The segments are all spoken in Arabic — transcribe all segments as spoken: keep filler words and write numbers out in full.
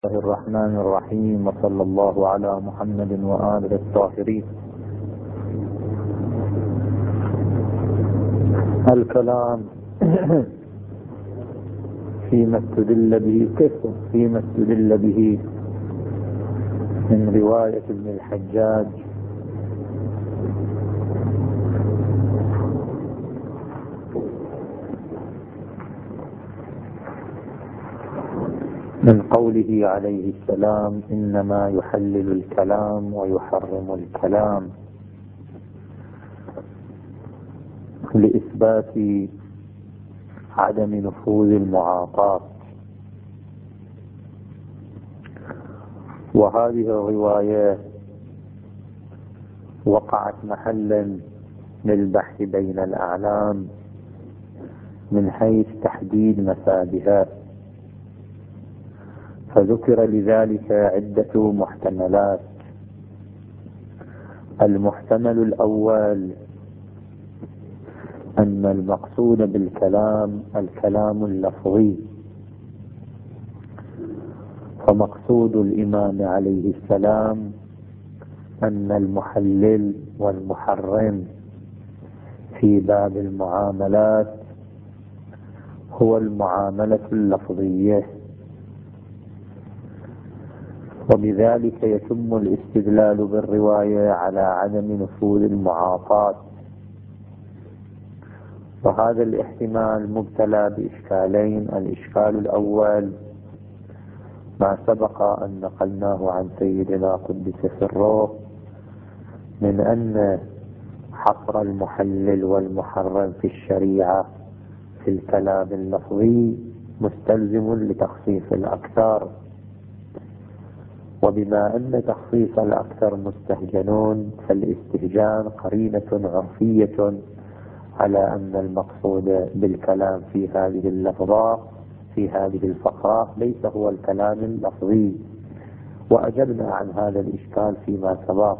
الله الرحمن الرحيم، وصلى الله على محمد وآله الطاهرين. الكلام فيما استدل به كيف فيما استدل به من رواية ابن الحجاج من قوله عليه السلام: إنما يحلل الكلام ويحرم الكلام، لإثبات عدم نفوذ المعاطاة. وهذه الرواية وقعت محلا للبحث بين الأعلام من حيث تحديد مفادها، فذكر لذلك عدة محتملات. المحتمل الأول أن المقصود بالكلام الكلام اللفظي، فمقصود الإمام عليه السلام أن المحلل والمحرم في باب المعاملات هو المعاملة اللفظية، وبذلك يتم الاستدلال بالرواية على عدم نفوذ المعاطاة. وهذا الاحتمال مبتلى بإشكالين: الإشكال الأول ما سبق أن نقلناه عن سيدنا قدس سره من أن حصر المحلل والمحرم في الشريعة في الكلام اللفظي مستلزم لتخصيص الأكثر، وبما أن تخصيص الأكثر مستهجنون فالاستهجان قرينة عرفية على أن المقصود بالكلام في هذه اللفظة في هذه الفقرة ليس هو الكلام اللفظي، وأجبنا عن هذا الإشكال فيما سبق.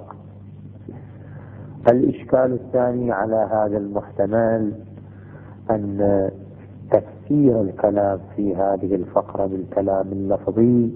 الإشكال الثاني على هذا المحتمل أن تفسير الكلام في هذه الفقرة بالكلام اللفظي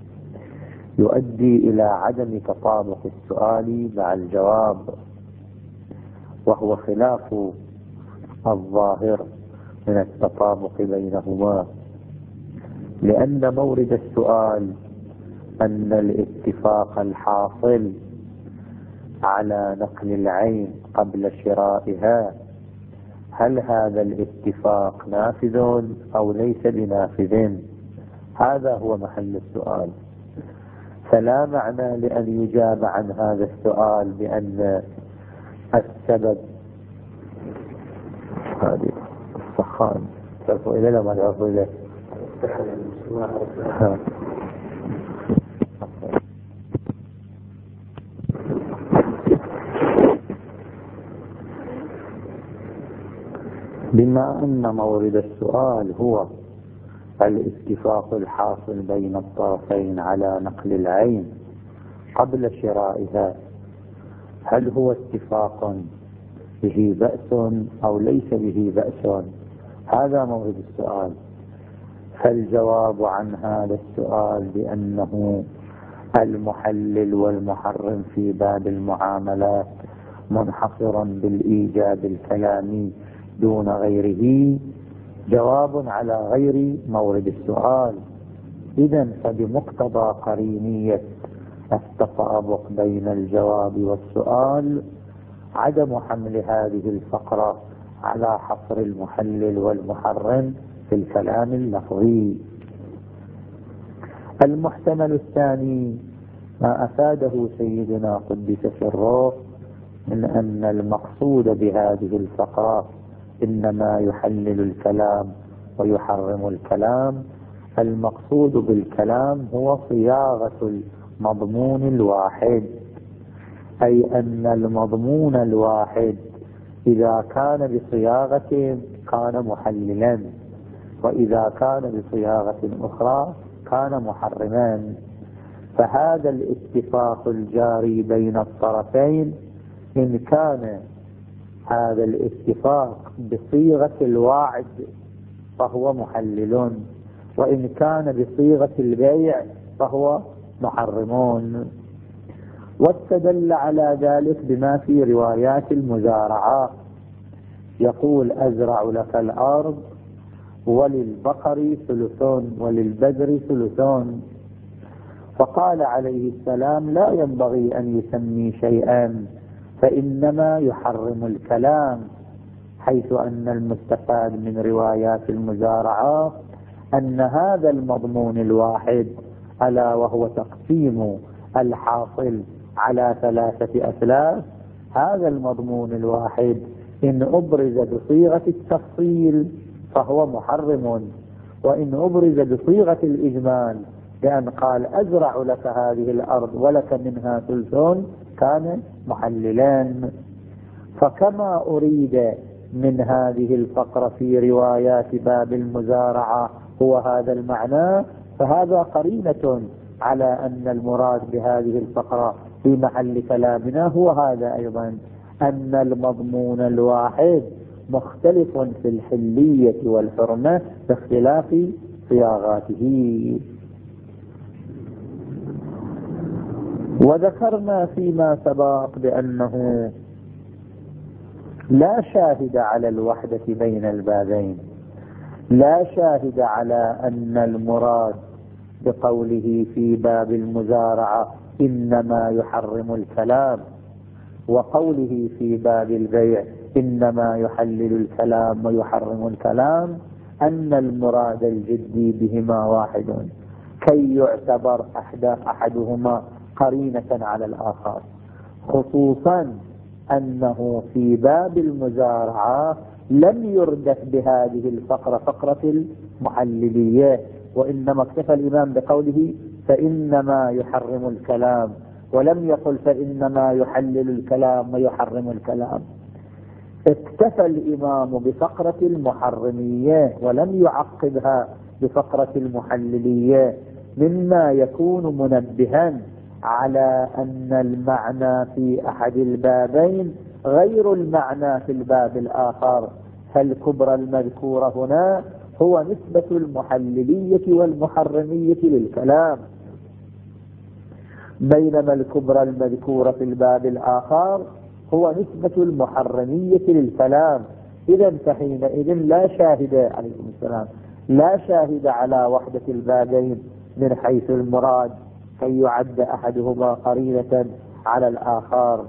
يؤدي إلى عدم تطابق السؤال مع الجواب، وهو خلاف الظاهر من التطابق بينهما، لأن مورد السؤال أن الاتفاق الحاصل على نقل العين قبل شرائها، هل هذا الاتفاق نافذ أو ليس بنافذ؟ هذا هو محل السؤال. فلا معنى لأن يجاب عن هذا السؤال بأن السبب هذه السخان تعرفوا إليه لما تعرفوا إليه بما أن مورد السؤال هو الاتفاق الحاصل بين الطرفين على نقل العين قبل شرائها، هل هو اتفاق به بأس أو ليس به بأس؟ هذا مورد السؤال. فالجواب عن هذا السؤال بأنه المحلل والمحرم في باب المعاملات منحصرا بالإيجاب الكلامي دون غيره جواب على غير مورد السؤال. إذن فبمقتضى قرينية التطابق بين الجواب والسؤال عدم حمل هذه الفقرة على حصر المحلل والمحرم في الكلام اللفظي. المحتمل الثاني ما أفاده سيدنا قدس سره من أن المقصود بهذه الفقرة إنما يحلل الكلام ويحرم الكلام، المقصود بالكلام هو صياغة المضمون الواحد، أي أن المضمون الواحد إذا كان بصياغة كان محللا، وإذا كان بصياغة أخرى كان محرما. فهذا الاتفاق الجاري بين الطرفين إن كان هذا الاتفاق بصيغة الواعد فهو محلل، وإن كان بصيغة البيع فهو محرمون. واستدل على ذلك بما في روايات المزارعة، يقول أزرع لك الأرض وللبقر ثلثون وللبدر ثلثون، فقال عليه السلام لا ينبغي أن يسمي شيئا فإنما يحرم الكلام، حيث أن المستفاد من روايات المزارعة أن هذا المضمون الواحد ألا وهو تقسيم الحاصل على ثلاثة أثلاث، هذا المضمون الواحد إن أبرز بصيغة التفصيل فهو محرم، وإن أبرز بصيغة الإجمال بأن قال أزرع لك هذه الأرض ولك منها ثلثون كان محللان. فكما أريد من هذه الفقرة في روايات باب المزارعة هو هذا المعنى، فهذا قرينة على أن المراد بهذه الفقرة في محل كلامنا هو هذا أيضا، أن المضمون الواحد مختلف في الحلية والحرمة باختلاف صياغاته. وذكرنا فيما سبق بأنه لا شاهد على الوحدة بين البابين، لا شاهد على أن المراد بقوله في باب المزارعة إنما يحرم الكلام وقوله في باب البيع إنما يحلل الكلام ويحرم الكلام أن المراد الجدي بهما واحد، كي يعتبر أحد أحدهما قرينة على الآخر، خصوصا أنه في باب المزارعة لم يردف بهذه الفقرة فقرة المحللية، وإنما اكتفى الإمام بقوله فإنما يحرم الكلام، ولم يقل فإنما يحلل الكلام ويحرم الكلام. اكتفى الإمام بفقرة المحرمية ولم يعقبها بفقرة المحللية، مما يكون منبها على أن المعنى في أحد البابين غير المعنى في الباب الآخر، فالكبرى المذكورة هنا هو نسبة المحللية والمحرمية للكلام، بينما الكبرى المذكورة في الباب الآخر هو نسبة المحرمية للكلام. إذا فحينئذ لا شاهد عليكم السلام لا شاهد على وحدة البابين من حيث المراد كي يعد أحدهما قرينة على الآخر،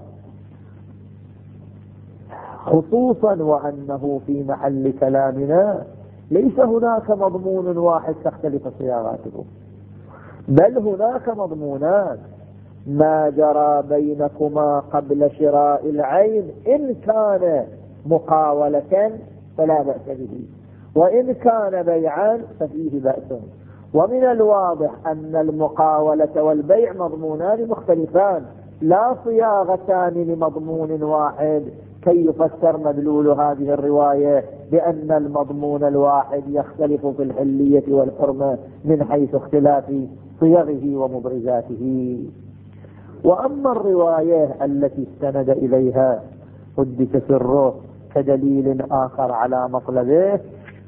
خصوصا وأنه في محل كلامنا ليس هناك مضمون واحد تختلف صياغاته، بل هناك مضمونات. ما جرى بينكما قبل شراء العين إن كان مقاولة فلا بأس به، وإن كان بيعا ففيه بأس. ومن الواضح أن المقاولة والبيع مضمونان مختلفان، لا صياغتان لمضمون واحد كي يفسر مدلول هذه الرواية بأن المضمون الواحد يختلف في الحلية والحرمة من حيث اختلاف صيغه ومبرزاته. وأما الرواية التي استند إليها قدس سره كدليل آخر على مطلبه،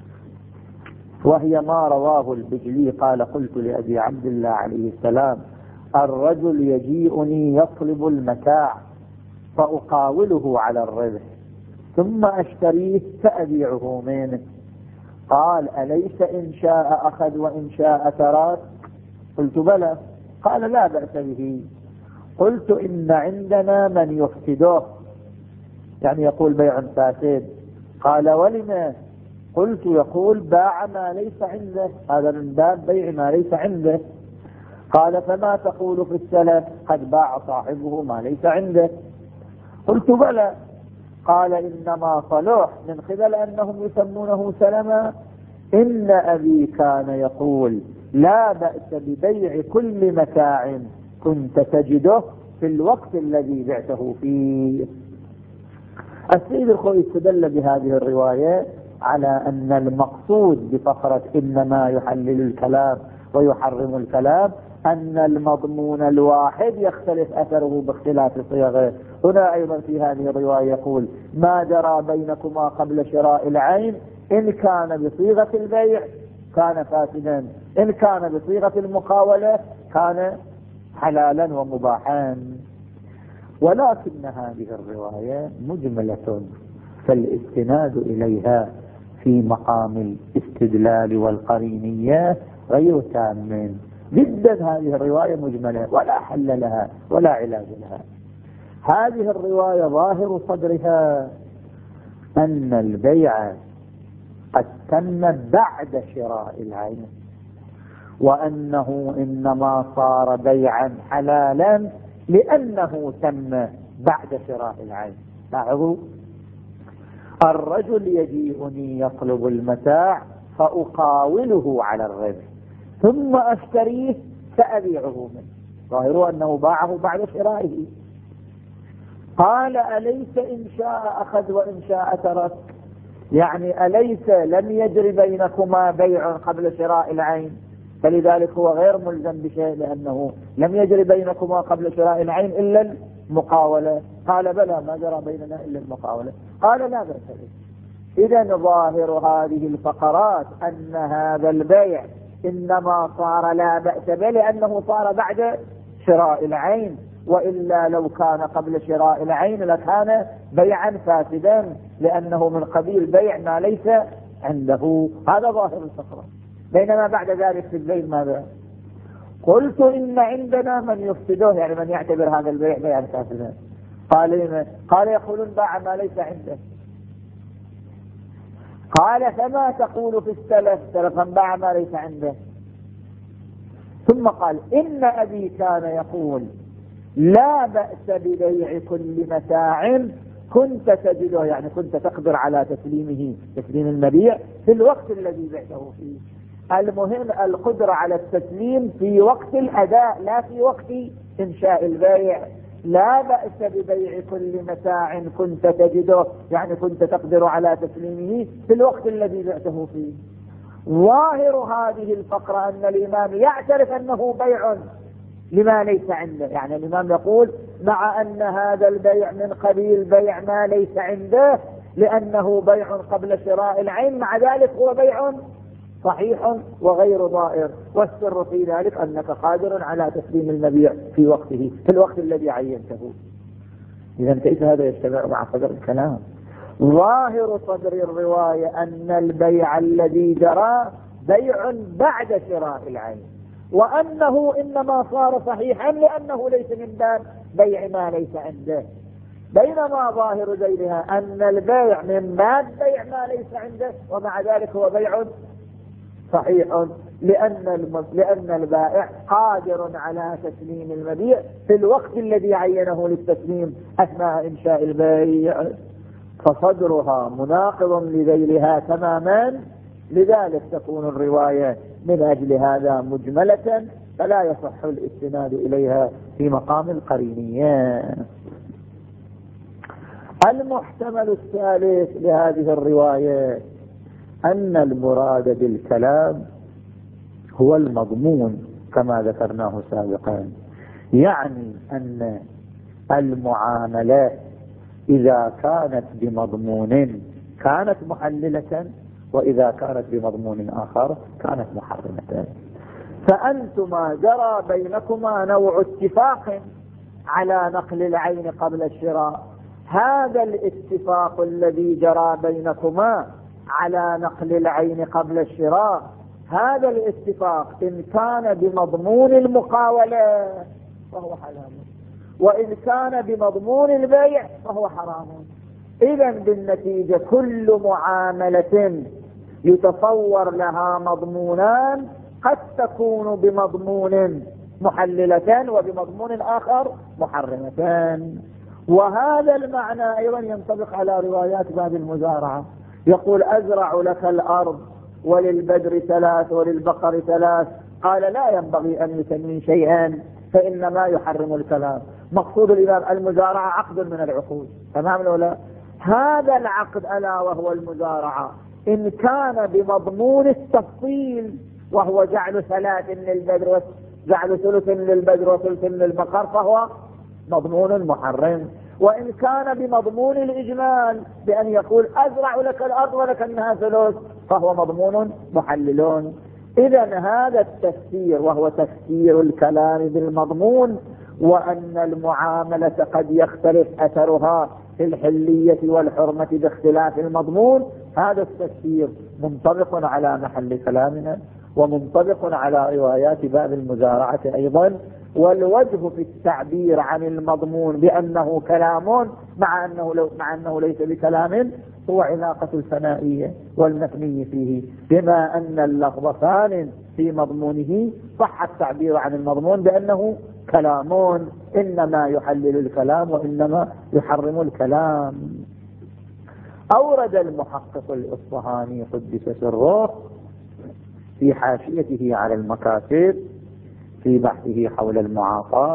وهي ما رواه البجلي قال قلت لأبي عبد الله عليه السلام الرجل يجيئني يطلب المتاع فأقاوله على الربح ثم أشتريه فأبيعه منه، قال أليس إن شاء أخذ وإن شاء ترك؟ قلت بلى. قال لا بأس به. قلت إن عندنا من يفسده، يعني يقول بيع فاسد. قال ولما؟ قلت يقول باع ما ليس عنده، هذا من باب بيع ما ليس عنده. قال فما تقول في السلف؟ قد باع صاحبه ما ليس عنده. قلت بلى. قال إنما صلح من قبل أنهم يسمونه سلما. إن أبي كان يقول لا بأس ببيع كل متاع كنت تجده في الوقت الذي بعته فيه. السيد الخوي استدل بهذه الرواية على أن المقصود بفقرة إنما يحلل الكلام ويحرم الكلام أن المضمون الواحد يختلف أثره باختلاف صيغه. هنا أيضا في هذه الرواية يقول ما جرى بينكما قبل شراء العين إن كان بصيغة البيع كان فاسدا، إن كان بصيغة المقاولة كان حلالا ومباحا. ولكن هذه الرواية مجملة، فالاستناد إليها في مقام الاستدلال والقرينية غير تام جدا. هذه الرواية مجملة ولا حل لها ولا علاج لها. هذه الرواية ظاهر صدرها أن البيع قد تم بعد شراء العين، وأنه إنما صار بيعا حلالا لأنه تم بعد شراء العين. لاحظوا، الرجل يجيئني يطلب المتاع فأقاوله على الربح ثم أشتريه فأبيعه منه، ظاهر أنه باعه بعد شرائه. قال أليس إن شاء أخذ وإن شاء ترك؟ يعني أليس لم يجري بينكما بيع قبل شراء العين، فلذلك هو غير ملزم بشيء لأنه لم يجري بينكما قبل شراء العين إلا المقاولة. قال بلى، ما جرى بيننا إلا المقاولة. قال لا بأس به. إذن ظاهر هذه الفقرات أن هذا البيع إنما صار لا بأس به لأنه صار بعد شراء العين، وإلا لو كان قبل شراء العين لكان بيعا فاسدا لأنه من قبيل بيع ما ليس عنده. هذا ظاهر الفقرة. بينما بعد ذلك في البيع ماذا؟ قلت إن عندنا من يفسده، يعني من يعتبر هذا البيع بيعا فاسدا. قال قال يقولون باع ما ليس عنده. قال فما تقول في السلف؟ سلفا باع ما ليس عنده. ثم قال إن أبي كان يقول لا بأس ببيع كل متاع كنت تجده، يعني كنت تقدر على تسليمه، تسليم المبيع في الوقت الذي بعته فيه. المهم القدرة على التسليم في وقت الأداء لا في وقت إنشاء البيع. لا بأس ببيع كل متاع كنت تجده، يعني كنت تقدر على تسليمه في الوقت الذي بعته فيه. ظاهر هذه الفقرة أن الإمام يعترف أنه بيع لما ليس عنده، يعني الإمام يقول مع أن هذا البيع من قبيل بيع ما ليس عنده لأنه بيع قبل شراء العين، مع ذلك هو بيع صحيح وغير ضائر، والسر في ذلك أنك قادر على تسليم المبيع في وقته في الوقت الذي عينته. إذا كيف هذا يجتمع مع صدر الكلام؟ ظاهر صدر الرواية أن البيع الذي جرى بيع بعد شراء العين، وأنه إنما صار صحيحا لأنه ليس من باب بيع ما ليس عنده. بينما ظاهر ذيلها أن البيع من باب بيع ما ليس عنده، ومع ذلك هو بيع صحيح لأن لأن البائع قادر على تسليم المبيع في الوقت الذي عينه للتسليم أثناء إنشاء البيع. فصدرها مناقض لذيلها تماما، لذلك تكون الرواية من أجل هذا مجملة فلا يصح الاستناد إليها في مقام القرينية. المحتمل الثالث لهذه الرواية أن المراد بالكلام هو المضمون كما ذكرناه سابقا، يعني أن المعاملات إذا كانت بمضمون كانت محللة، وإذا كانت بمضمون آخر كانت محرمة. فأنتما جرى بينكما نوع اتفاق على نقل العين قبل الشراء. هذا الاتفاق الذي جرى بينكما على نقل العين قبل الشراء، هذا الاتفاق إن كان بمضمون المقاولة فهو حلال، وإن كان بمضمون البيع فهو حرام. إذن بالنتيجة كل معاملة يتصور لها مضمونان قد تكون بمضمون محللة وبمضمون آخر محرمتان. وهذا المعنى أيضا ينطبق على روايات باب المزارعة. يقول أزرع لك الأرض وللبدر ثلاث وللبقر ثلاث. قال لا ينبغي أن يسمي شيئا فإنما يحرم الكلام. مقصود الإمام المزارعة عقد من العقود، تمام ولا؟ هذا العقد ألا وهو المزارعة إن كان بمضمون التفصيل وهو جعل ثلاث للبدر وجعل ثلث للبدر وثلث للبقر فهو مضمون محرم. وإن كان بمضمون الإجمال بأن يقول أزرع لك الأرض ولك منها ثلث فهو مضمون محلل. إذا هذا التفسير وهو تفسير الكلام بالمضمون، وأن المعاملة قد يختلف أثرها في الحلية والحرمة باختلاف المضمون، هذا التفسير منطبق على محل كلامنا ومنطبق على روايات باب المزارعة أيضا. والوجه في التعبير عن المضمون بأنه كلام مع أنه, لو مع أنه ليس بكلام هو علاقة الفنائية والمثني فيه، بما أن اللفظ ثان في مضمونه صح التعبير عن المضمون بأنه كلام، إنما يحلل الكلام وإنما يحرم الكلام. أورد المحقق الإصفهاني قدس سره في حاشيته على المكاتب في بحثه حول المعاطاة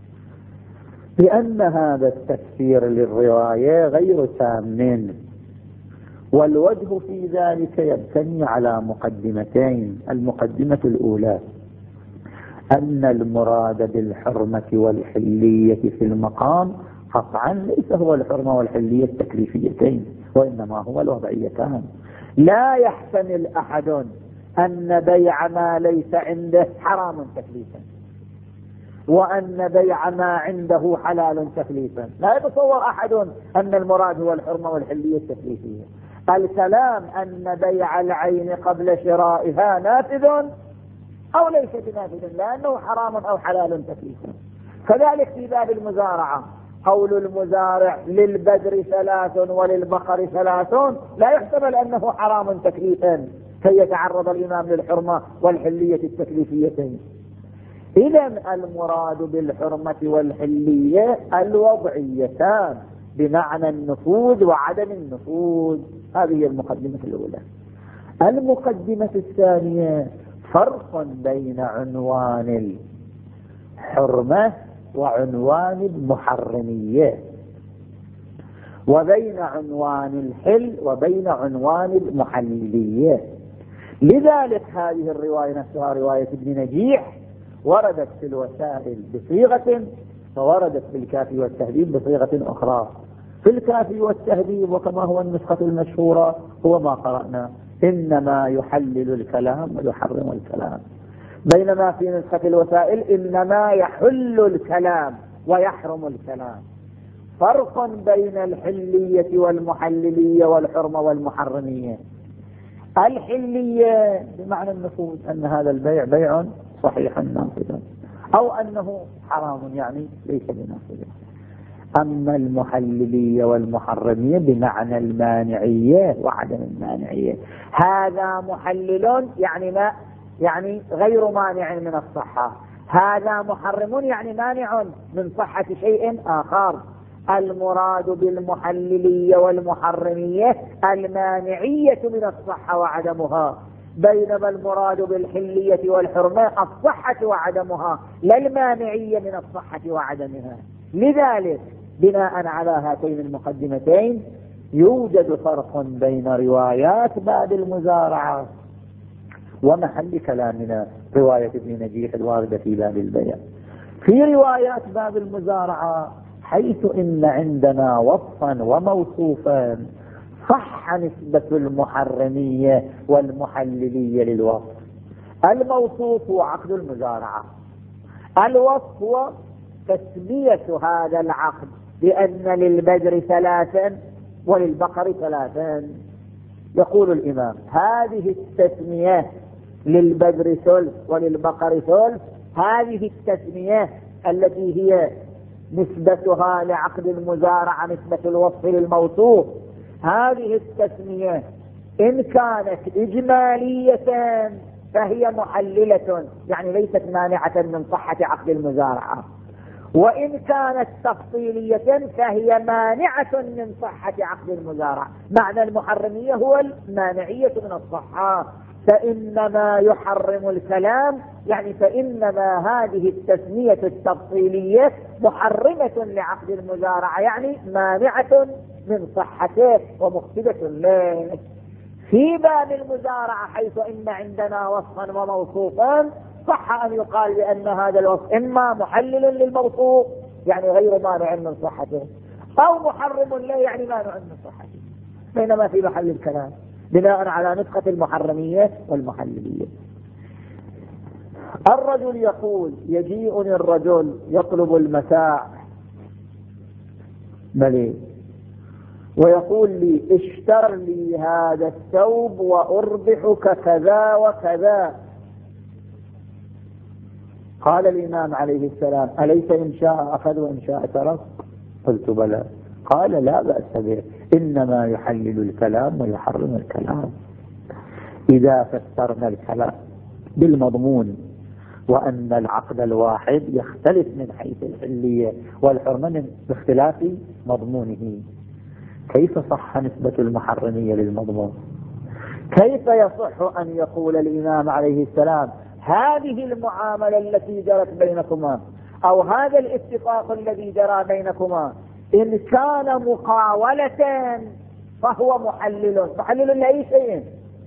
بأن هذا التفسير للرواية غير تام، والوجه في ذلك يبتني على مقدمتين. المقدمة الأولى أن المراد بالحرمة والحلية في المقام قطعا ليس هو الحرمة والحلية التكليفيتين، وإنما هو الوضعيتان. لا يحتمل أحد أن بيع ما ليس عنده حرام تكليفا، وأن بيع ما عنده حلال تكليفا. لا يتصور أحد أن المراد هو الحرمة والحلية التكليفية. الكلام أن بيع العين قبل شرائها نافذ أو ليس بنافذ، لأنه حرام أو حلال تكليفا. كذلك في باب المزارعة قول المزارع للبدر ثلاث وللبقر ثلاث لا يحتمل أنه حرام تكليفا كي يتعرض الإمام للحرمة والحلية التكليفيتين. إذا المراد بالحرمة والحلية الوضعيتان بمعنى النفوذ وعدم النفوذ. هذه المقدمة الأولى. المقدمة الثانية فرق بين عنوان الحرمة وعنوان المحرمية، وبين عنوان الحل وبين عنوان المحللية. لذلك هذه الرواية نفسها رواية ابن نجيح وردت في الوسائل بصيغة، ووردت في الكافي والتهذيب بصيغة أخرى. في الكافي والتهذيب وكما هو النسخة المشهورة هو ما قرأنا إنما يحلل الكلام ويحرم الكلام، بينما في نسخة الوسائل إنما يحل الكلام ويحرم الكلام. فرق بين الحلية والمحللية والحرمة والمحرمية. الحلية بمعنى النفوذ، أن هذا البيع بيع صحيح نافذ، أو أنه حرام يعني ليس بنافذ. أما المحللية والمحرمية بمعنى المانعية وعدم المانعية. هذا محلل يعني ما يعني غير مانع من الصحة، هذا محرم يعني مانع من صحة شيء آخر. المراد بالمحللية والمحرمية المانعية من الصحة وعدمها، بينما المراد بالحلية والحرمة الصحة وعدمها لا المانعية من الصحة وعدمها. لذلك بناء على هاتين المقدمتين يوجد فرق بين روايات باب المزارعة ومحل كلامنا رواية ابن نجيح الواردة في باب البيع. في روايات باب المزارعة حيث إن عندنا وصفا وموصوفا صح نسبة المحرمية والمحللية للوصف. الموصوف هو عقد المزارعة، الوصف هو تسمية هذا العقد بأن للبدر ثلاثا وللبقر ثلاثا. يقول الإمام هذه التسمية للبدر ثلث وللبقر ثلث، هذه التسمية التي هي نسبتها لعقد المزارعة نسبة الوصف للموصوف، هذه التسمية إن كانت إجمالية فهي محللة يعني ليست مانعة من صحة عقد المزارعة، وإن كانت تفصيلية فهي مانعة من صحة عقد المزارعة. معنى المحرمية هو المانعية من الصحة. فإنما يحرم الكلام يعني فإنما هذه التسمية التفصيلية محرمة لعقد المزارعة يعني مانعة من صحته ومفسدة له. في باب المزارعة حيث إن عندنا وصفا وموصوفا صح أن يقال بأن هذا الوصف إما محلل للموصوف يعني غير مانع من صحته، أو محرم له يعني مانع من صحته. بينما في محل الكلام بناء على نسخة المحرمية والمحللية. الرجل يقول يجيئني الرجل يطلب المتاع بلي ويقول لي اشتر لي هذا الثوب وأربحك كذا وكذا. قال الإمام عليه السلام أليس إن شاء أخذ وإن شاء ترك؟ قلت بلى. قال لا بأس به، إنما يحلل الكلام ويحرم الكلام. إذا فسرنا الكلام بالمضمون وأن العقد الواحد يختلف من حيث الحلية والحرمة باختلاف مضمونه، كيف صح نسبة المحرمية للمضمون؟ كيف يصح أن يقول الإمام عليه السلام هذه المعاملة التي جرت بينكما أو هذا الاتفاق الذي جرى بينكما إن كان مقاولة فهو محلل محلل لأي شيء،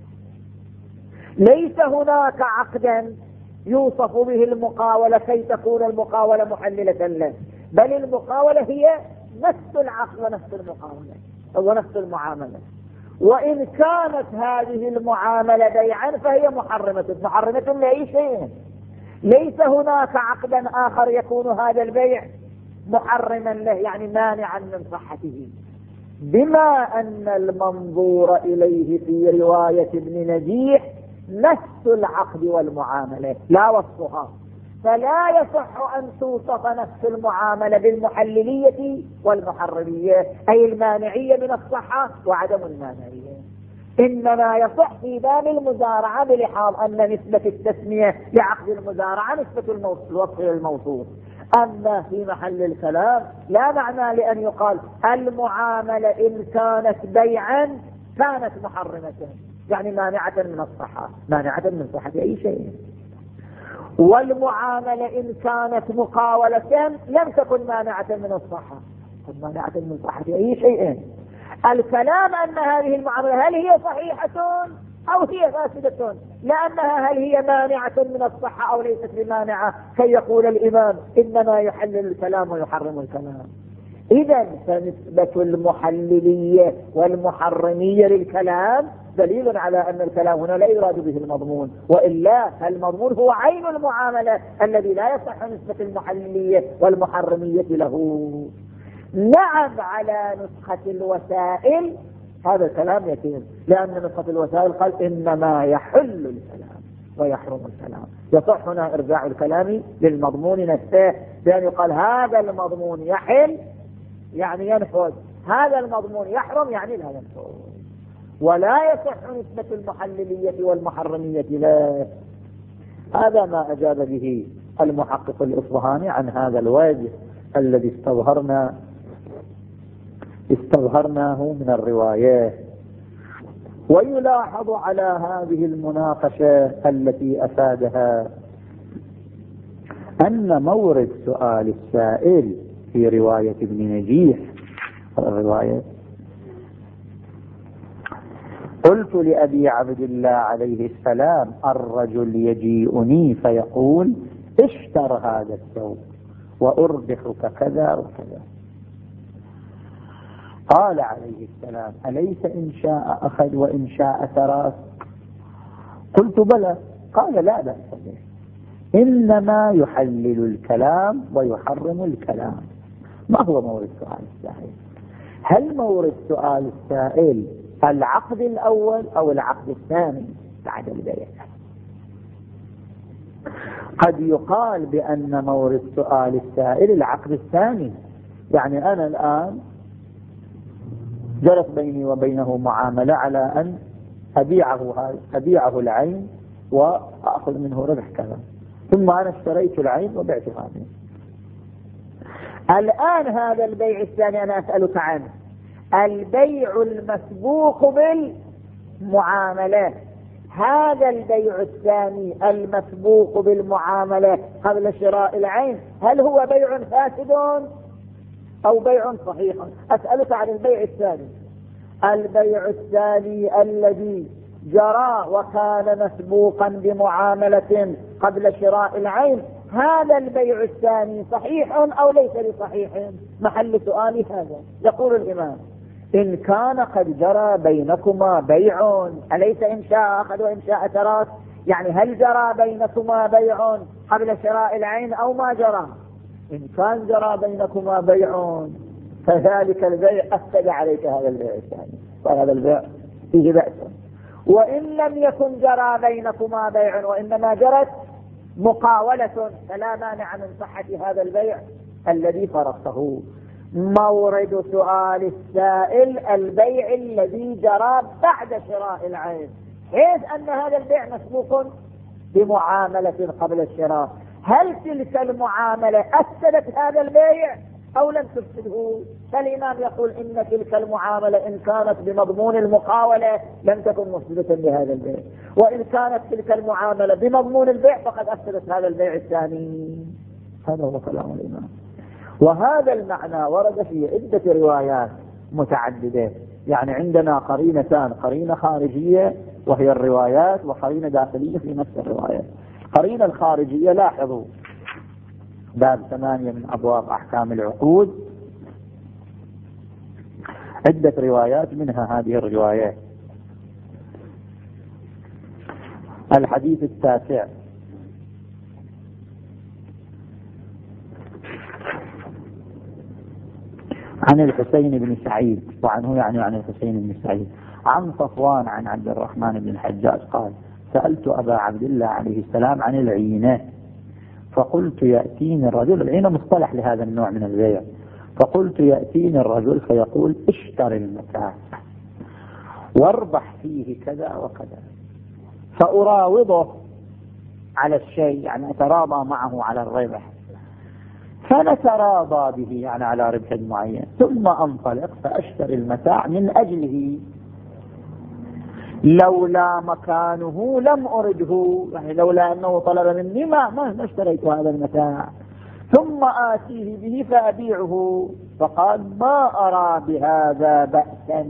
ليس هناك عقدا يوصف به المقاولة كي تكون المقاولة محللة له، بل المقاولة هي نفس العقد ونفس المقاولة ونفس المعاملة. وإن كانت هذه المعاملة بيعا فهي محرمة محرمة لأي شيء، ليس هناك عقدا آخر يكون هذا البيع محرما له يعني مانعا من صحته، بما أن المنظور إليه في رواية ابن نجيح نفس العقد والمعاملة لا وصفها، فلا يصح أن توصف نفس المعاملة بالمحللية والمحرمية أي المانعية من الصحة وعدم المانعية. إنما يصح في باب المزارعة بلحاظ أن نسبة التسمية لعقد المزارعة نسبة الوصف للموصوف، أما في محل الكلام لا معنى لأن يقال المعاملة إن كانت بيعا كانت محرمة يعني مانعة من الصحة، مانعة من صحة أي شيء، والمعاملة إن كانت مقاولة لم تكن مانعة من الصحة، تكون مانعة من صحة أي شيء. الكلام أن هذه المعاملة هل هي صحيحة أو هي فاسدة، لأنها هل هي مانعة من الصحة أو ليست بمانعة كي يقول الإمام إنما يحلل الكلام ويحرم الكلام. إذا فنسبة المحللية والمحرمية للكلام دليل على أن الكلام هنا لا يراد به المضمون، وإلا المضمون هو عين المعاملة الذي لا يصح نسبة المحللية والمحرمية له. نعم على نسخة الوسائل هذا الكلام يتم، لأن نسخة الوسائل قال إنما يحل الكلام ويحرم الكلام، يصح هنا إرجاع الكلام للمضمون نفسه، بأن يقال هذا المضمون يحل يعني ينفذ، هذا المضمون يحرم يعني لا ينفذ، ولا يصح نسبة المحللية والمحرمية له. هذا ما أجاب به المحقق الإصبهاني عن هذا الوجه الذي استظهرنا استظهرناه من الروايات. ويلاحظ على هذه المناقشة التي أفادها أن مورد سؤال السائل في رواية ابن نجيح الرواية قلت لأبي عبد الله عليه السلام الرجل يجيئني فيقول اشتر هذا الثوب وأربحك كذا وكذا. قال عليه السلام أليس إن شاء أخذ وإن شاء ترك؟ قلت بلى. قال لا بأس به، إنما يحلل الكلام ويحرم الكلام. ما هو مورد سؤال السائل؟ هل مورد سؤال السائل العقد الأول أو العقد الثاني بعد البيع؟ قد يقال بأن مورد سؤال السائل العقد الثاني، يعني أنا الآن جرت بيني وبينه معاملة على أن أبيعه, أبيعه العين وأخذ منه ربح كذا، ثم أنا اشتريت العين وبعتها منه. الآن هذا البيع الثاني أنا أسألك عنه، البيع المسبوق بالمعاملة، هذا البيع الثاني المسبوق بالمعاملة قبل شراء العين هل هو بيع فاسد أو بيع صحيح؟ أسألك عن البيع الثاني. البيع الثاني الذي جرى وكان مسبوقا بمعاملة قبل شراء العين، هذا البيع الثاني صحيح أو ليس بصحيح؟ محل سؤالي هذا. يقول الإمام إن كان قد جرى بينكما بيع، أليس إن شاء أخذ وإن شاء ترك؟ يعني هل جرى بينكما بيع قبل شراء العين أو ما جرى؟ إن كان جرى بينكما بيع فذلك البيع أفسد عليك هذا البيع الثاني، وهذا البيع فيه بأس. وإن لم يكن جرى بينكما بيع وإنما جرت مقاولة فلا مانع من صحة هذا البيع الذي فرضته. مورد سؤال السائل البيع الذي جرى بعد شراء العين، حيث أن هذا البيع مسبوق بمعاملة قبل الشراء، هل تلك المعاملة أفسدت هذا البيع أو لم تفسده؟ فالإمام يقول إن تلك المعاملة إن كانت بمضمون المقاولة لم تكن مفسدة لهذا البيع، وإن كانت تلك المعاملة بمضمون البيع فقد أفسدت هذا البيع الثاني. هذا هو كلام الإمام. وهذا المعنى ورد في عدة روايات متعددة، يعني عندنا قرينتان، قرينة خارجية وهي الروايات، وقرينة داخلية في نفس الروايات. قرينة الخارجية لاحظوا باب ثمانية من أبواب أحكام العقود، عدة روايات منها هذه الروايات. الحديث التاسع عن الحسين بن سعيد، وعنه يعني عن الحسين بن سعيد عن صفوان عن عبد الرحمن بن الحجاج قال: سألت أبا عبد الله عليه السلام عن العينة فقلت يأتيني الرجل، العينة مصطلح لهذا النوع من البيع، فقلت يأتيني الرجل فيقول اشتر المتاع واربح فيه كذا وكذا، فأراوضه على الشيء، يعني أتراضى معه على الربح، فنتراضى به يعني على ربح معين، ثم أنطلق فأشتري المتاع من أجله، لولا مكانه لم أرده، يعني لولا أنه طلب مني ما ما اشتريت هذا المتاع، ثم آتيه به فأبيعه، فقال ما أرى بهذا بأسا،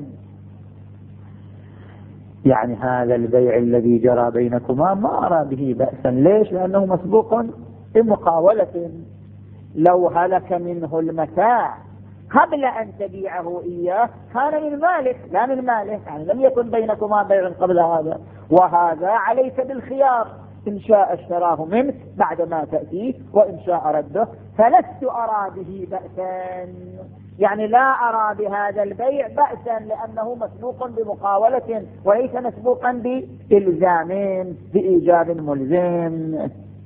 يعني هذا البيع الذي جرى بينكما ما أرى به بأسا. ليش؟ لأنه مسبوق بمقاولة، لو هلك منه المتاع قبل أن تبيعه إياه كان من مالك لا من ماله، يعني لم يكن بينكما بيع قبل هذا، وهذا عليك بالخيار، إن شاء اشتراه منك بعدما تأتيه وإن شاء رده، فلست أرى به بأسا، يعني لا أرى بهذا البيع بأسا لأنه مسبوق بمقاولة وليس مسبوقا بإلزام بإيجاب ملزم.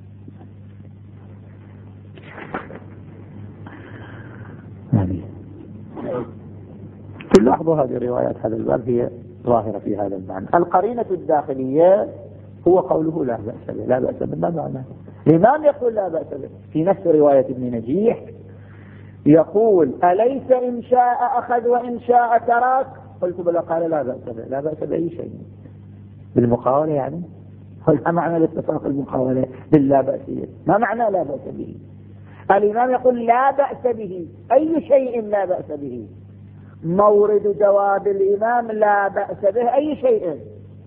تلاحظوا هذه الروايات هذا الباب هي ظاهرة في هذا المعنى. القرينة الداخلية هو قوله لا بأس به، لا بأس به ما معناه؟ الإمام يقول لا بأس به في نفس رواية ابن نجيح، يقول أليس إن شاء أخذ وإن شاء ترك؟ قلت بلى، قال لا بأس به. لا بأس بأي شيء بالمقاولة، يعني ما معنى الاتفاق المقاولة باللا بأسية؟ ما معنى لا بأس به؟ الإمام يقول لا بأس به، أي شيء لا بأس به؟ مورد جواب الإمام لا بأس به أي شيء،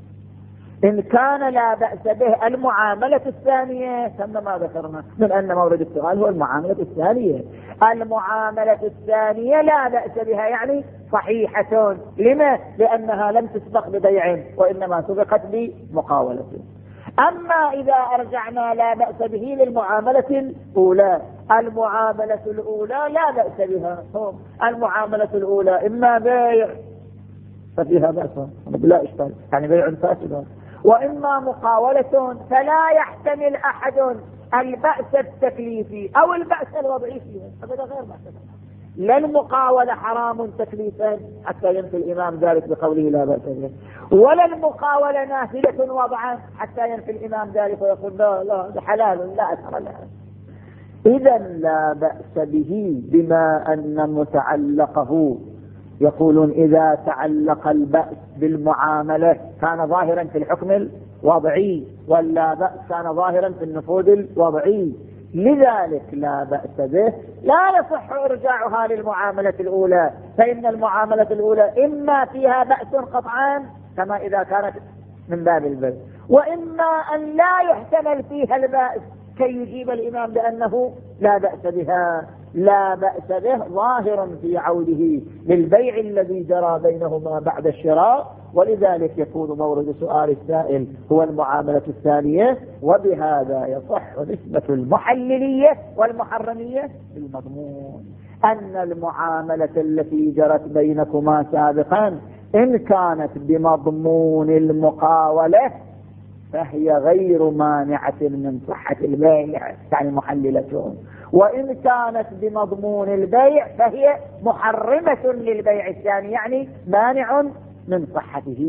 إن كان لا بأس به المعاملة الثانية ثم ما ذكرنا من أن مورد السؤال هو المعاملة الثانية، المعاملة الثانية لا بأس بها يعني صحيحة. لما؟ لأنها لم تسبق ببيع وإنما سبقت بمقاولة. أما إذا أرجعنا لا بأس به للمعاملة الأولى، المعاملة الأولى لا بأس بها، المعاملة الأولى إما بيع ففيها بأس لا إشكال يعني بيع فاسد، وإما مقاولة فلا يحتمل أحد البأس التكليفي أو البأس الوضعي فيها، هذا غير محتمل. لا المقاولة حرام تكليفا حتى ينفي الإمام ذلك بقوله لا بأس به، ولا المقاولة نافلة وضعا حتى ينفي الإمام ذلك ويقول لا لا حلال لا أثر لها. إذا لا بأس به بما أن متعلقه، يقولون إذا تعلق البأس بالمعاملة كان ظاهرا في الحكم الوضعي، ولا بأس كان ظاهرا في النفوذ الوضعي، لذلك لا بأس به. لا يصح إرجاعها للمعاملة الأولى، فإن المعاملة الأولى إما فيها بأس قطعا كما إذا كانت من باب البيع، وإما أن لا يحتمل فيها البأس كي يجيب الإمام بأنه لا بأس بها، لا بأس به ظاهر في عوده للبيع الذي جرى بينهما بعد الشراء، ولذلك يكون مورد سؤال السائل هو المعاملة الثانية، وبهذا يصح نسبة المحللية والمحرمية بالمضمون. أن المعاملة التي جرت بينكما سابقا إن كانت بمضمون المقاولة فهي غير مانعة من صحة البيع، يعني محللة، وإن كانت بمضمون البيع فهي محرمة للبيع الثاني، يعني مانع من صحته.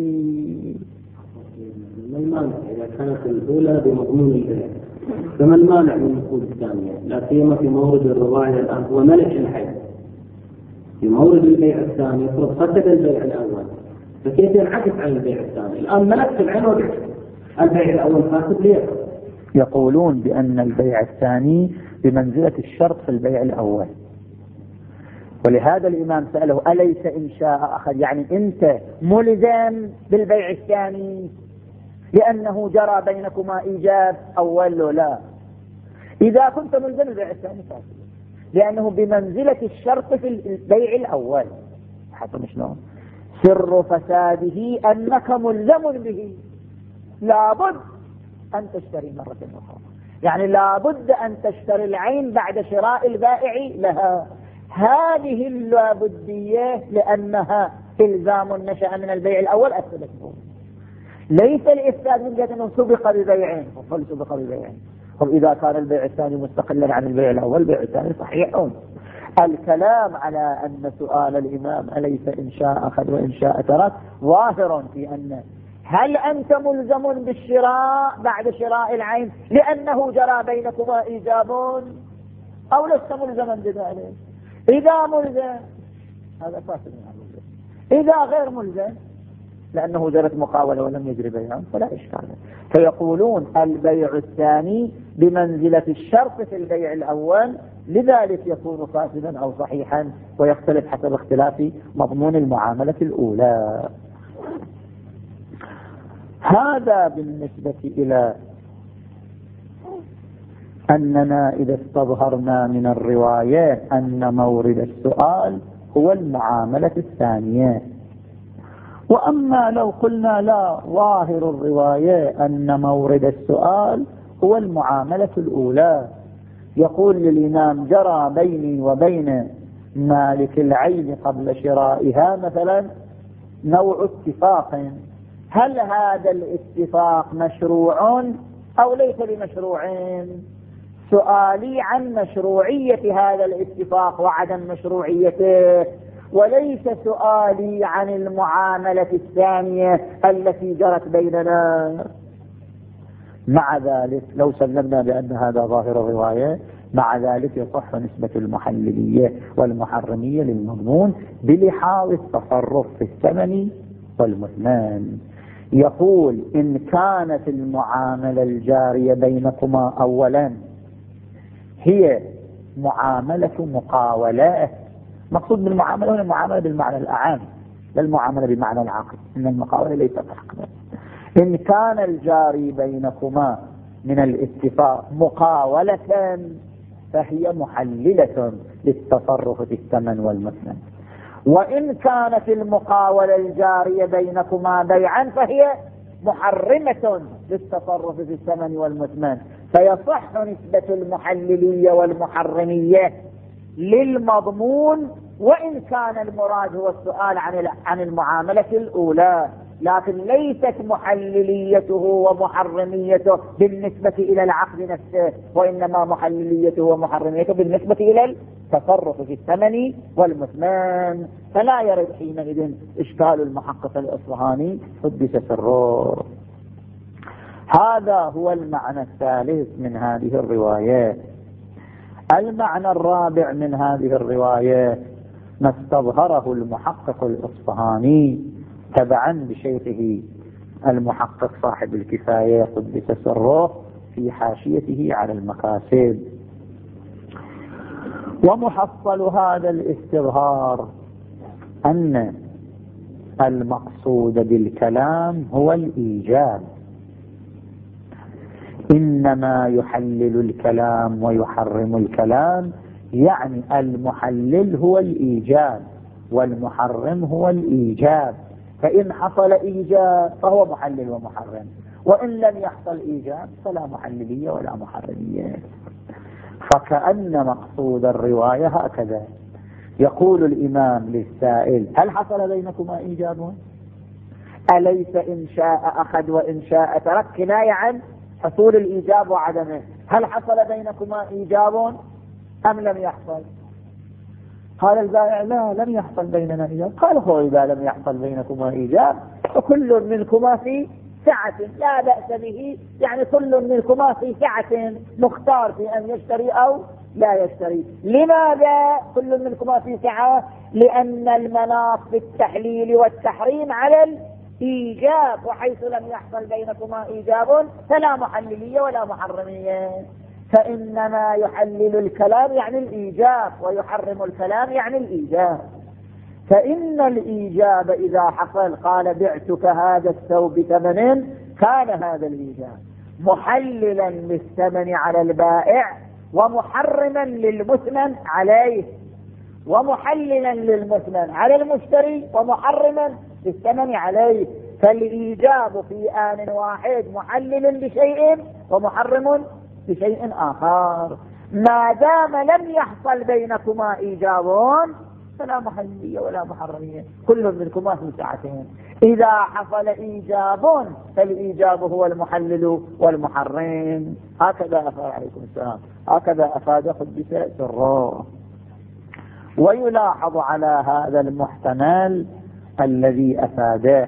ما المانع إذا كانت الأولى بمضمون البيع؟ فما المانع من النقود الثانية؟ لا سيما في مورد الرواية الآن هو ملك الحي، في مورد البيع الثاني يفرض فسد البيع الأول، فكيف ينعكس عن البيع الثاني؟ الآن ملكت العين وبعت البيع الأول فاسد ليه؟ يقولون بأن البيع الثاني بمنزلة الشرط في البيع الأول، ولهذا الإمام سأله أليس إن شاء أخذ، يعني أنت ملزم بالبيع الثاني لأنه جرى بينكما إيجاب أول؟ لا، إذا كنت ملزم بالبيع الثاني فاسد لأنه بمنزلة الشرط في البيع الأول. حتى شلون سر فساده أنك ملزم به، لابد أن تشتري مرة أخرى، يعني لابد أن تشتري العين بعد شراء البائع لها. هذه اللابدية لأنها إلزام نشأ من البيع الأول أثبته، ليس الإفساد من جهة أنه سبق ببيعين وفل سبق ببيعين. إذا كان البيع الثاني مستقلا عن البيع الأول البيع الثاني صحيح. الكلام على أن سؤال الإمام أليس إن شاء أخذ وإن شاء ترك ظاهر في أن هل أنت ملزم بالشراء بعد شراء العين لأنه جرى بينكما إيجاب أو لست ملزما بذلك؟ إذا ملزم هذا فاسد، إذا غير ملزم لأنه جرت مقاولة ولم يجري بيعا فلا إشكال. فيقولون البيع الثاني بمنزلة الشرط في البيع الأول، لذلك يكون فاسدا أو صحيحا، ويختلف حسب اختلاف مضمون المعاملة الأولى. هذا بالنسبة إلى أننا إذا استظهرنا من الروايات أن مورد السؤال هو المعاملة الثانية. وأما لو قلنا لا، ظاهر الرواية أن مورد السؤال هو المعاملة الأولى، يقول للإمام جرى بيني وبين مالك العين قبل شرائها مثلا نوع اتفاق، هل هذا الاتفاق مشروع أو ليس بمشروع؟ سؤالي عن مشروعية هذا الاتفاق وعدم مشروعيته، وليس سؤالي عن المعاملة الثانية التي جرت بيننا. مع ذلك لو سلمنا بأن هذا ظاهر الرواية، مع ذلك يصح نسبة المحللية والمحرمية للمضمون بلحاظ التصرف في الثمن والمثمان. يقول إن كانت المعاملة الجارية بينكما أولا هي معاملة مقاولات، مقصود بالمعاملة هنا المعاملة بالمعنى الأعام لا المعاملة بمعنى العقد، إن المقاولة ليست عقدا. إن كان الجاري بينكما من الاتفاق مقاولة فهي محللة للتصرف في الثمن والمثمن، وإن كانت المقاولة الجارية بينكما بيعا فهي محرمة للتصرف في الثمن والمثمن. فيصح نسبة المحللية والمحرمية للمضمون، وإن كان المراد هو السؤال عن عن المعاملة الأولى، لكن ليست محلليته ومحرميته بالنسبة إلى العقد نفسه، وإنما محلليته ومحرميته بالنسبة إلى التصرف في الثمن والمثمان. فلا يرد حينئذ إشكال المحقق الإصفهاني قدس سره. هذا هو المعنى الثالث من هذه الروايات. المعنى الرابع من هذه الروايات ما استظهره المحقق الإصفهاني تبعا بشيخه المحقق صاحب الكفاية قدس سره في حاشيته على المكاسب. ومحصل هذا الاستظهار أن المقصود بالكلام هو الإيجاب، إنما يحلل الكلام ويحرم الكلام، يعني المحلل هو الإيجاب والمحرم هو الإيجاب، فإن حصل إيجاب فهو محلل ومحرم، وإن لم يحصل إيجاب فلا محللية ولا محرمية. فكأن مقصود الرواية هكذا، يقول الإمام للسائل: هل حصل بينكما إيجاب؟ أليس إن شاء أخذ وإن شاء ترك كناية عن حصول الإيجاب وعدمه؟ هل حصل بينكما إيجاب أم لم يحصل؟ قال البائع: لا، لم يحصل بيننا إيجاب. قال: هو إذا لم يحصل بينكما إيجاب فكل منكما في سعة لا بأس به، يعني كل منكما في سعة، مختار في أن يشتري أو لا يشتري. لماذا كل منكما في سعة؟ لأن المناط في التحليل والتحريم على الإيجاب، وحيث لم يحصل بينكما إيجاب فلا محللية ولا محرمية. فإنما يحلل الكلام يعني الإيجاب، ويحرم الكلام يعني الإيجاب. فإن الإيجاب إذا حصل، قال: بعتك هذا الثوب بثمن، كان هذا الإيجاب محللا للثمن على البائع ومحرما للمثمن عليه، ومحللا للمثمن على المشتري ومحرما للثمن عليه. فالإيجاب في آن واحد محلل لشيء ومحرم لشيء آخر. ما دام لم يحصل بينكما إيجاب فلا محلية ولا محرمية، كل منكما في ساعتين. إذا حصل إيجاب فالإيجاب هو المحلل والمحرم. هكذا أفاد عليكم السلام، هكذا أفاد قدس سره. ويلاحظ على هذا المحتمل الذي أفاده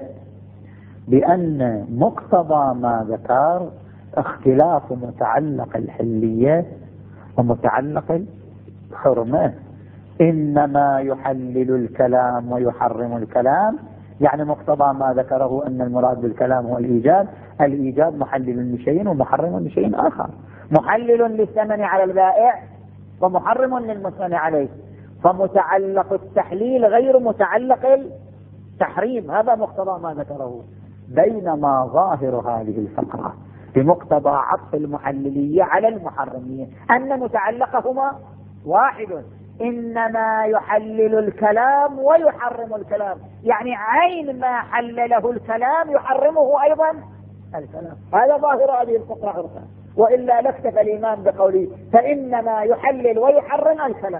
بأن مقتضى ما ذكر اختلاف متعلق الحلية ومتعلق الحرمة. إنما يحلل الكلام ويحرم الكلام، يعني مقتضى ما ذكره أن المراد بالكلام هو الإيجاب. الإيجاب محلل لشيء ومحرم لشيء آخر، محلل للثمن على البائع ومحرم للمثمن عليه. فمتعلق التحليل غير متعلق التحريم، هذا مقتضى ما ذكره. بينما ظاهر هذه الفقرة بمقتضى عطف المحللية على المحرمية أن متعلقهما واحد، إنما يحلل الكلام ويحرم الكلام، يعني عين ما حلله الكلام يحرمه أيضا الكلام. هذا ظاهر هذه الفقرة عرفا، وإلا لاكتفى الإمام بقوله فإنما يحلل ويحرم الكلام.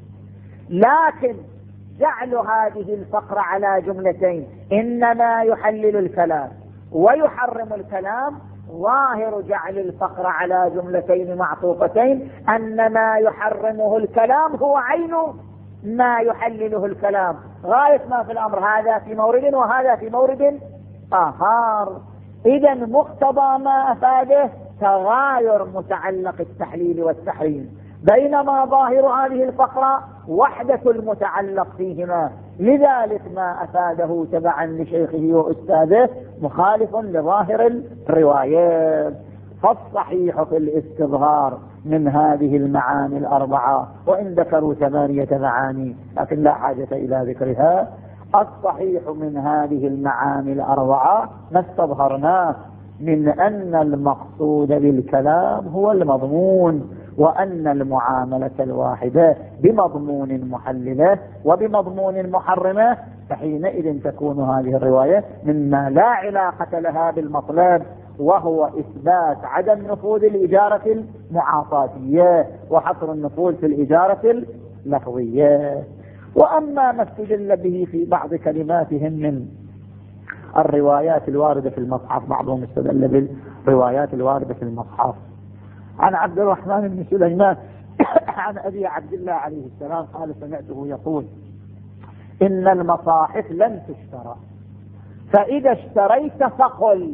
لكن جعل هذه الفقرة على جملتين، إنما يحلل الكلام ويحرم الكلام، ظاهر جعل الفقرة على جملتين معطوفتين، أن ما يحرمه الكلام هو عين ما يحلله الكلام، غاية ما في الأمر، هذا في مورد وهذا في مورد آخر. إذا مقتضى ما أفاده تغاير متعلق التحليل والتحريم، بينما ظاهر هذه الفقرة وحدة المتعلق فيهما. لذلك ما أفاده تبعا لشيخه وأستاذه مخالف لظاهر الروايات. فالصحيح في الاستظهار من هذه المعاني الأربعة، وإن ذكروا ثمانية معاني لكن لا حاجة إلى ذكرها، الصحيح من هذه المعاني الأربعة ما استظهرناه من أن المقصود بالكلام هو المضمون، وأن المعاملة الواحدة بمضمون محلله وبمضمون محرمه، فحينئذ تكون هذه الرواية مما لا علاقة لها بالمطلب، وهو إثبات عدم نفوذ الإجارة المعاطاتية وحصر النفوذ في الإجارة اللفظية. وأما ما استدل به في بعض كلماتهم من الروايات الواردة في المصحف، بعضهم استدل بالروايات الواردة في المصحف عن عبد الرحمن بن سليمان عن أبي عبد الله عليه السلام قال: سمعته يقول: إن المصاحف لن تشترى، فإذا اشتريت فقل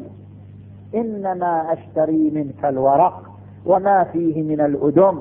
إنما أشتري منك الورق وما فيه من الأدم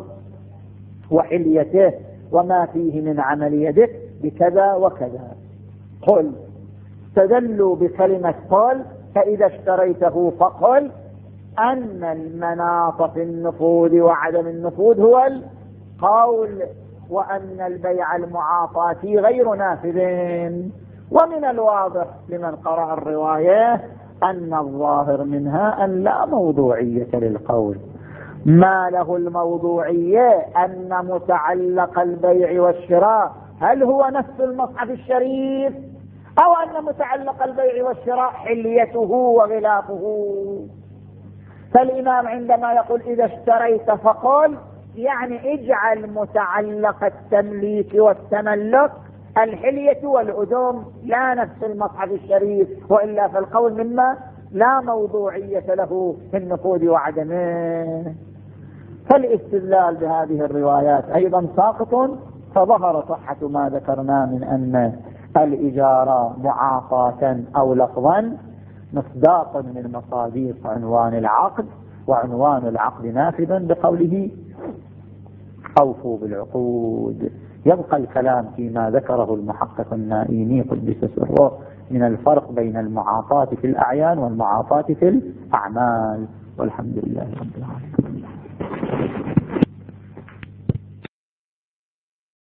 وحليته وما فيه من عمل يدك بكذا وكذا. قل، استدلوا بكلمة قل، فإذا اشتريته فقل أن المناط في النفوذ وعدم النفوذ هو القول، وأن البيع المعاطاتي غير نافذ. ومن الواضح لمن قرأ الرواية أن الظاهر منها أن لا موضوعية للقول. ما له الموضوعية أن متعلق البيع والشراء هل هو نفس المصحف الشريف أو أن متعلق البيع والشراء حليته وغلافه. فالإمام عندما يقول إذا اشتريت فقل يعني اجعل متعلق التمليك والتملك الحلية والأدوم لا نفس المصحف الشريف، وإلا فالقول مما لا موضوعية له في النقود وعدمه. فالاستدلال بهذه الروايات أيضا ساقط، فظهر صحة ما ذكرنا من أن الإجارة معاقاة أو لفظا مصداق من مصاديق عنوان العقد، وعنوان العقد نافذا بقوله أوفوا بالعقود. يبقى الكلام فيما ذكره المحقق النائيني قدس سره من الفرق بين المعاطاة في الأعيان والمعاطاة في الأعمال، والحمد لله رب العالمين.